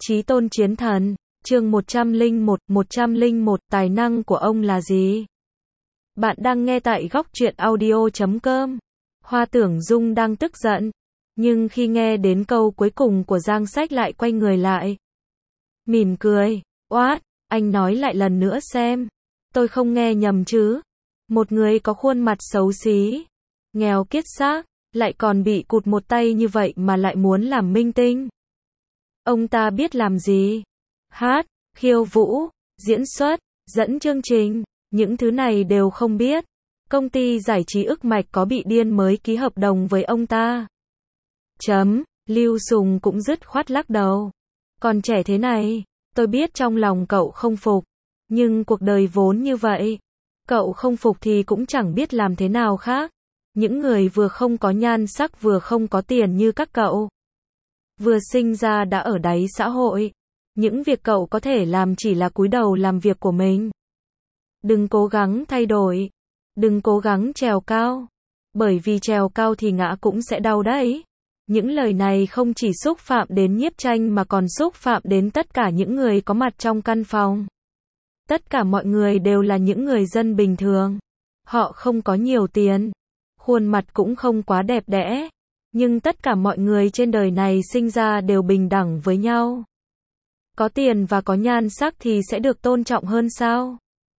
Chí tôn chiến thần, chương 101, tài năng của ông là gì? Bạn đang nghe tại góc truyện audio.com. Hoa Tưởng Dung đang tức giận, nhưng khi nghe đến câu cuối cùng của Giang Sách lại quay người lại. Mỉm cười, oát, anh nói lại lần nữa xem. Tôi không nghe nhầm chứ? Một người có khuôn mặt xấu xí, nghèo kiết xác, lại còn bị cụt một tay như vậy mà lại muốn làm minh tinh. Ông ta biết làm gì? Hát, khiêu vũ, diễn xuất, dẫn chương trình, những thứ này đều không biết. Công ty giải trí Ức Mạch có bị điên mới ký hợp đồng với ông ta. Lưu Sùng cũng dứt khoát lắc đầu. Còn trẻ thế này, tôi biết trong lòng cậu không phục, nhưng cuộc đời vốn như vậy. Cậu không phục thì cũng chẳng biết làm thế nào khác. Những người vừa không có nhan sắc vừa không có tiền như các cậu, vừa sinh ra đã ở đáy xã hội. Những việc cậu có thể làm chỉ là cúi đầu làm việc của mình. Đừng cố gắng thay đổi. Đừng cố gắng trèo cao. Bởi vì trèo cao thì ngã cũng sẽ đau đấy. Những lời này không chỉ xúc phạm đến Nhiếp Tranh mà còn xúc phạm đến tất cả những người có mặt trong căn phòng. Tất cả mọi người đều là những người dân bình thường. Họ không có nhiều tiền. Khuôn mặt cũng không quá đẹp đẽ. Nhưng tất cả mọi người trên đời này sinh ra đều bình đẳng với nhau. Có tiền và có nhan sắc thì sẽ được tôn trọng hơn sao?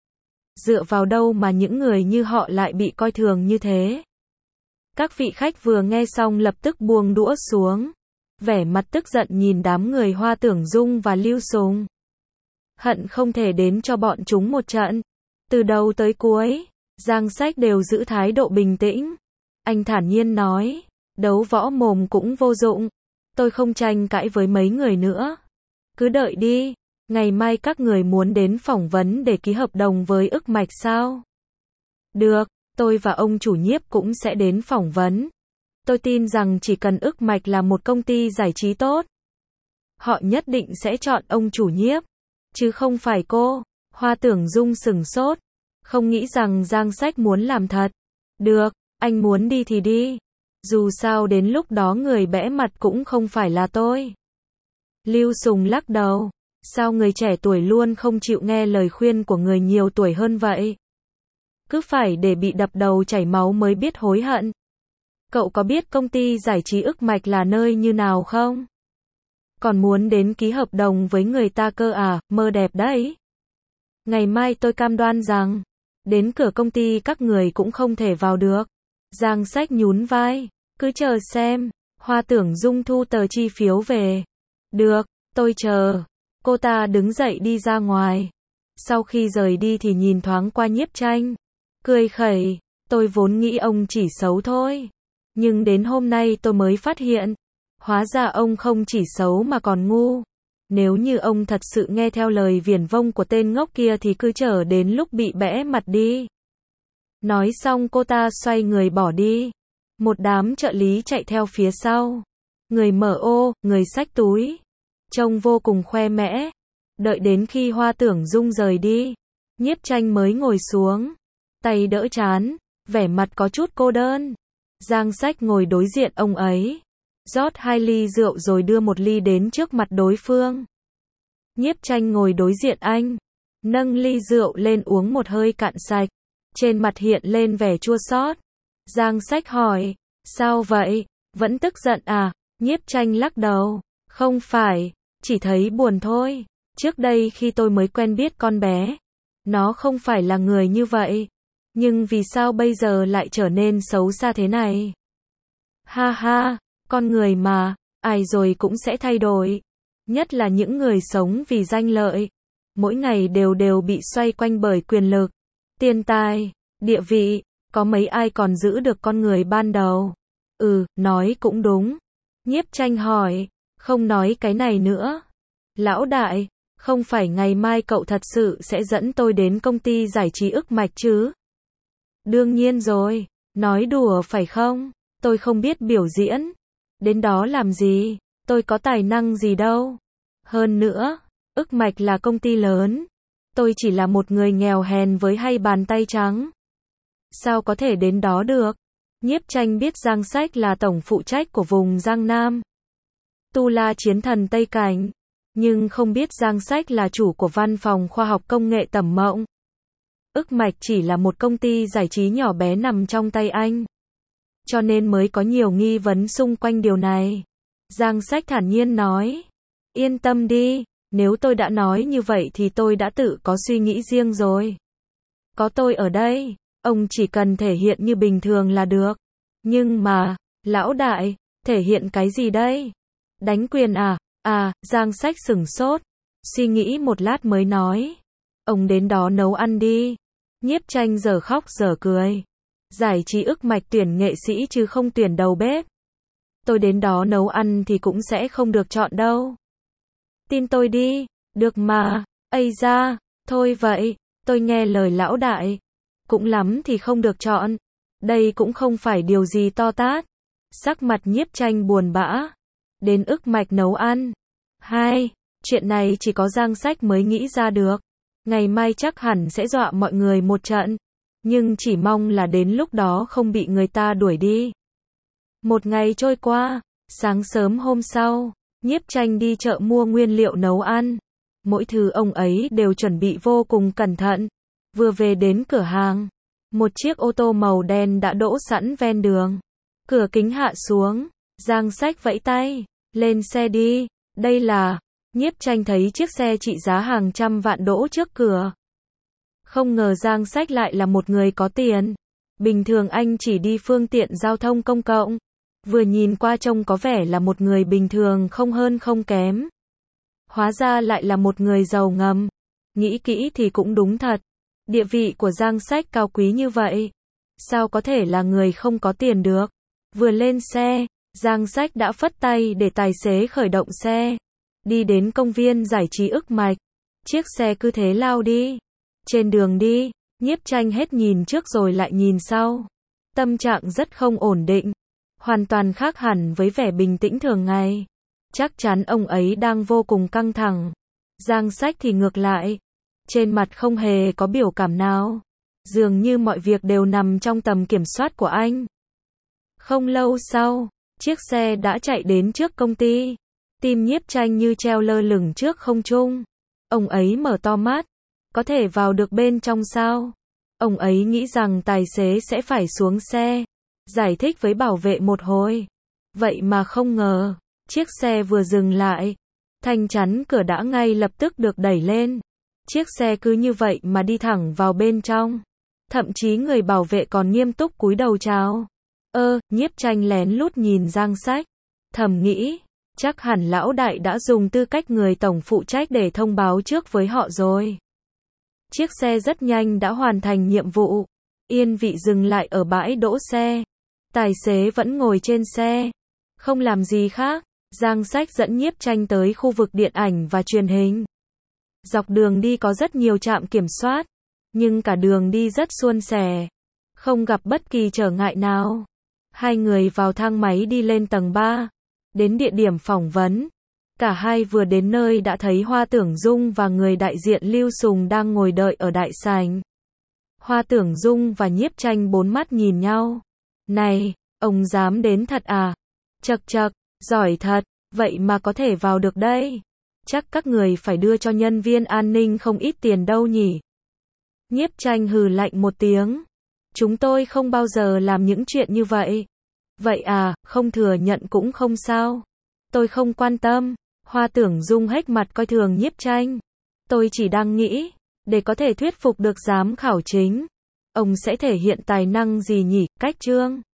Dựa vào đâu mà những người như họ lại bị coi thường như thế? Các vị khách vừa nghe xong lập tức buông đũa xuống. Vẻ mặt tức giận nhìn đám người Hoa Tưởng Dung và Lưu Sùng. Hận không thể đến cho bọn chúng một trận. Từ đầu tới cuối, Giang Sách đều giữ thái độ bình tĩnh. Anh thản nhiên nói, đấu võ mồm cũng vô dụng. Tôi không tranh cãi với mấy người nữa. Cứ đợi đi, ngày mai các người muốn đến phỏng vấn để ký hợp đồng với Ức Mạch sao? Được, tôi và ông chủ Nhiếp cũng sẽ đến phỏng vấn. Tôi tin rằng chỉ cần Ức Mạch là một công ty giải trí tốt, họ nhất định sẽ chọn ông chủ Nhiếp, chứ không phải cô. Hoa Tưởng Dung sửng sốt, không nghĩ rằng Giang Sách muốn làm thật. Được, anh muốn đi thì đi. Dù sao đến lúc đó người bẽ mặt cũng không phải là tôi. Lưu Sùng lắc đầu. Sao người trẻ tuổi luôn không chịu nghe lời khuyên của người nhiều tuổi hơn vậy? Cứ phải để bị đập đầu chảy máu mới biết hối hận. Cậu có biết công ty giải trí Ức Mạch là nơi như nào không? Còn muốn đến ký hợp đồng với người ta cơ à, mơ đẹp đấy. Ngày mai tôi cam đoan rằng, đến cửa công ty các người cũng không thể vào được. Giang Sách nhún vai, cứ chờ xem. Hoa Tưởng Dung thu tờ chi phiếu về. Được, tôi chờ. Cô ta đứng dậy đi ra ngoài. Sau khi rời đi thì nhìn thoáng qua Nhiếp Tranh, cười khẩy, tôi vốn nghĩ ông chỉ xấu thôi. Nhưng đến hôm nay tôi mới phát hiện, hóa ra ông không chỉ xấu mà còn ngu. Nếu như ông thật sự nghe theo lời viển vông của tên ngốc kia thì cứ chờ đến lúc bị bẽ mặt đi. Nói xong cô ta xoay người bỏ đi. Một đám trợ lý chạy theo phía sau. Người mở ô, người xách túi. Trông vô cùng khoe mẽ. Đợi đến khi Hoa Tưởng Dung rời đi, Nhiếp Tranh mới ngồi xuống, tay đỡ trán, vẻ mặt có chút cô đơn. Giang Sách ngồi đối diện ông ấy, rót 2 ly rượu rồi đưa 1 ly đến trước mặt đối phương. Nhiếp Tranh ngồi đối diện anh, nâng ly rượu lên uống một hơi cạn sạch, trên mặt hiện lên vẻ chua xót. Giang Sách hỏi, sao vậy, vẫn tức giận à? Nhiếp Tranh lắc đầu, không phải, chỉ thấy buồn thôi. Trước đây khi tôi mới quen biết con bé, nó không phải là người như vậy. Nhưng vì sao bây giờ lại trở nên xấu xa thế này? Ha ha, con người mà, ai rồi cũng sẽ thay đổi. Nhất là những người sống vì danh lợi. Mỗi ngày đều bị xoay quanh bởi quyền lực, tiền tài, địa vị. Có mấy ai còn giữ được con người ban đầu? Nói cũng đúng. Nhiếp Tranh hỏi, không nói cái này nữa. Lão đại, không phải ngày mai cậu thật sự sẽ dẫn tôi đến công ty giải trí Ức Mạch chứ? Đương nhiên rồi, nói đùa phải không? Tôi không biết biểu diễn. Đến đó làm gì? Tôi có tài năng gì đâu. Hơn nữa, Ức Mạch là công ty lớn. Tôi chỉ là một người nghèo hèn với 2 bàn tay trắng. Sao có thể đến đó được? Nhiếp Tranh biết Giang Sách là tổng phụ trách của vùng Giang Nam, Tu La chiến thần Tây Cảnh. Nhưng không biết Giang Sách là chủ của văn phòng khoa học công nghệ Tầm Mộng. Ức Mạch chỉ là một công ty giải trí nhỏ bé nằm trong tay anh. Cho nên mới có nhiều nghi vấn xung quanh điều này. Giang Sách thản nhiên nói. Yên tâm đi, nếu tôi đã nói như vậy thì tôi đã tự có suy nghĩ riêng rồi. Có tôi ở đây, ông chỉ cần thể hiện như bình thường là được. Nhưng mà, lão đại, thể hiện cái gì đây? Đánh quyền à? À, Giang Sách sửng sốt. Suy nghĩ một lát mới nói. Ông đến đó nấu ăn đi. Nhiếp Tranh giờ khóc giờ cười. Giải trí Ức Mạch tuyển nghệ sĩ chứ không tuyển đầu bếp. Tôi đến đó nấu ăn thì cũng sẽ không được chọn đâu. Tin tôi đi, được mà, ây da, thôi vậy, tôi nghe lời lão đại. Cũng lắm thì không được chọn. Đây cũng không phải điều gì to tát. Sắc mặt Nhiếp Tranh buồn bã. Đến Ức Mạch nấu ăn. Chuyện này chỉ có Giang Sách mới nghĩ ra được. Ngày mai chắc hẳn sẽ dọa mọi người một trận. Nhưng chỉ mong là đến lúc đó không bị người ta đuổi đi. Một ngày trôi qua, sáng sớm hôm sau, Nhiếp Tranh đi chợ mua nguyên liệu nấu ăn. Mỗi thứ ông ấy đều chuẩn bị vô cùng cẩn thận. Vừa về đến cửa hàng, một chiếc ô tô màu đen đã đỗ sẵn ven đường. Cửa kính hạ xuống, Giang Sách vẫy tay, lên xe đi, đây là... Nhiếp Tranh thấy chiếc xe trị giá hàng trăm vạn đỗ trước cửa. Không ngờ Giang Sách lại là một người có tiền. Bình thường anh chỉ đi phương tiện giao thông công cộng. Vừa nhìn qua trông có vẻ là một người bình thường không hơn không kém. Hóa ra lại là một người giàu ngầm. Nghĩ kỹ thì cũng đúng thật. Địa vị của Giang Sách cao quý như vậy. Sao có thể là người không có tiền được? Vừa lên xe, Giang Sách đã phất tay để tài xế khởi động xe. Đi đến công viên giải trí Ức Mạch. Chiếc xe cứ thế lao đi. Trên đường đi, Nhiếp Tranh hết nhìn trước rồi lại nhìn sau. Tâm trạng rất không ổn định. Hoàn toàn khác hẳn với vẻ bình tĩnh thường ngày. Chắc chắn ông ấy đang vô cùng căng thẳng. Giang Sách thì ngược lại. Trên mặt không hề có biểu cảm nào. Dường như mọi việc đều nằm trong tầm kiểm soát của anh. Không lâu sau, chiếc xe đã chạy đến trước công ty. Tim Nhiếp Tranh như treo lơ lửng trước không trung. Ông ấy mở to mắt. Có thể vào được bên trong sao? Ông ấy nghĩ rằng tài xế sẽ phải xuống xe. Giải thích với bảo vệ một hồi. Vậy mà không ngờ. Chiếc xe vừa dừng lại. Thanh chắn cửa đã ngay lập tức được đẩy lên. Chiếc xe cứ như vậy mà đi thẳng vào bên trong. Thậm chí người bảo vệ còn nghiêm túc cúi đầu chào. Nhiếp Tranh lén lút nhìn Giang Sách. Thầm nghĩ. Chắc hẳn lão đại đã dùng tư cách người tổng phụ trách để thông báo trước với họ rồi. Chiếc xe rất nhanh đã hoàn thành nhiệm vụ. Yên vị dừng lại ở bãi đỗ xe. Tài xế vẫn ngồi trên xe. Không làm gì khác. Giang Sách dẫn Nhiếp Tranh tới khu vực điện ảnh và truyền hình. Dọc đường đi có rất nhiều trạm kiểm soát. Nhưng cả đường đi rất suôn sẻ. Không gặp bất kỳ trở ngại nào. Hai người vào thang máy đi lên tầng 3. Đến địa điểm phỏng vấn. Cả hai vừa đến nơi đã thấy Hoa Tưởng Dung và người đại diện Lưu Sùng đang ngồi đợi ở đại sảnh. Hoa Tưởng Dung và Nhiếp Tranh bốn mắt nhìn nhau. Này, ông dám đến thật à? Chậc chậc, giỏi thật, vậy mà có thể vào được đây. Chắc các người phải đưa cho nhân viên an ninh không ít tiền đâu nhỉ? Nhiếp Tranh hừ lạnh một tiếng. Chúng tôi không bao giờ làm những chuyện như vậy. Vậy à, không thừa nhận cũng không sao. Tôi không quan tâm. Hoa Tưởng Dung hếch mặt coi thường Nhiếp Tranh. Tôi chỉ đang nghĩ, để có thể thuyết phục được giám khảo chính, ông sẽ thể hiện tài năng gì nhỉ? Cách chương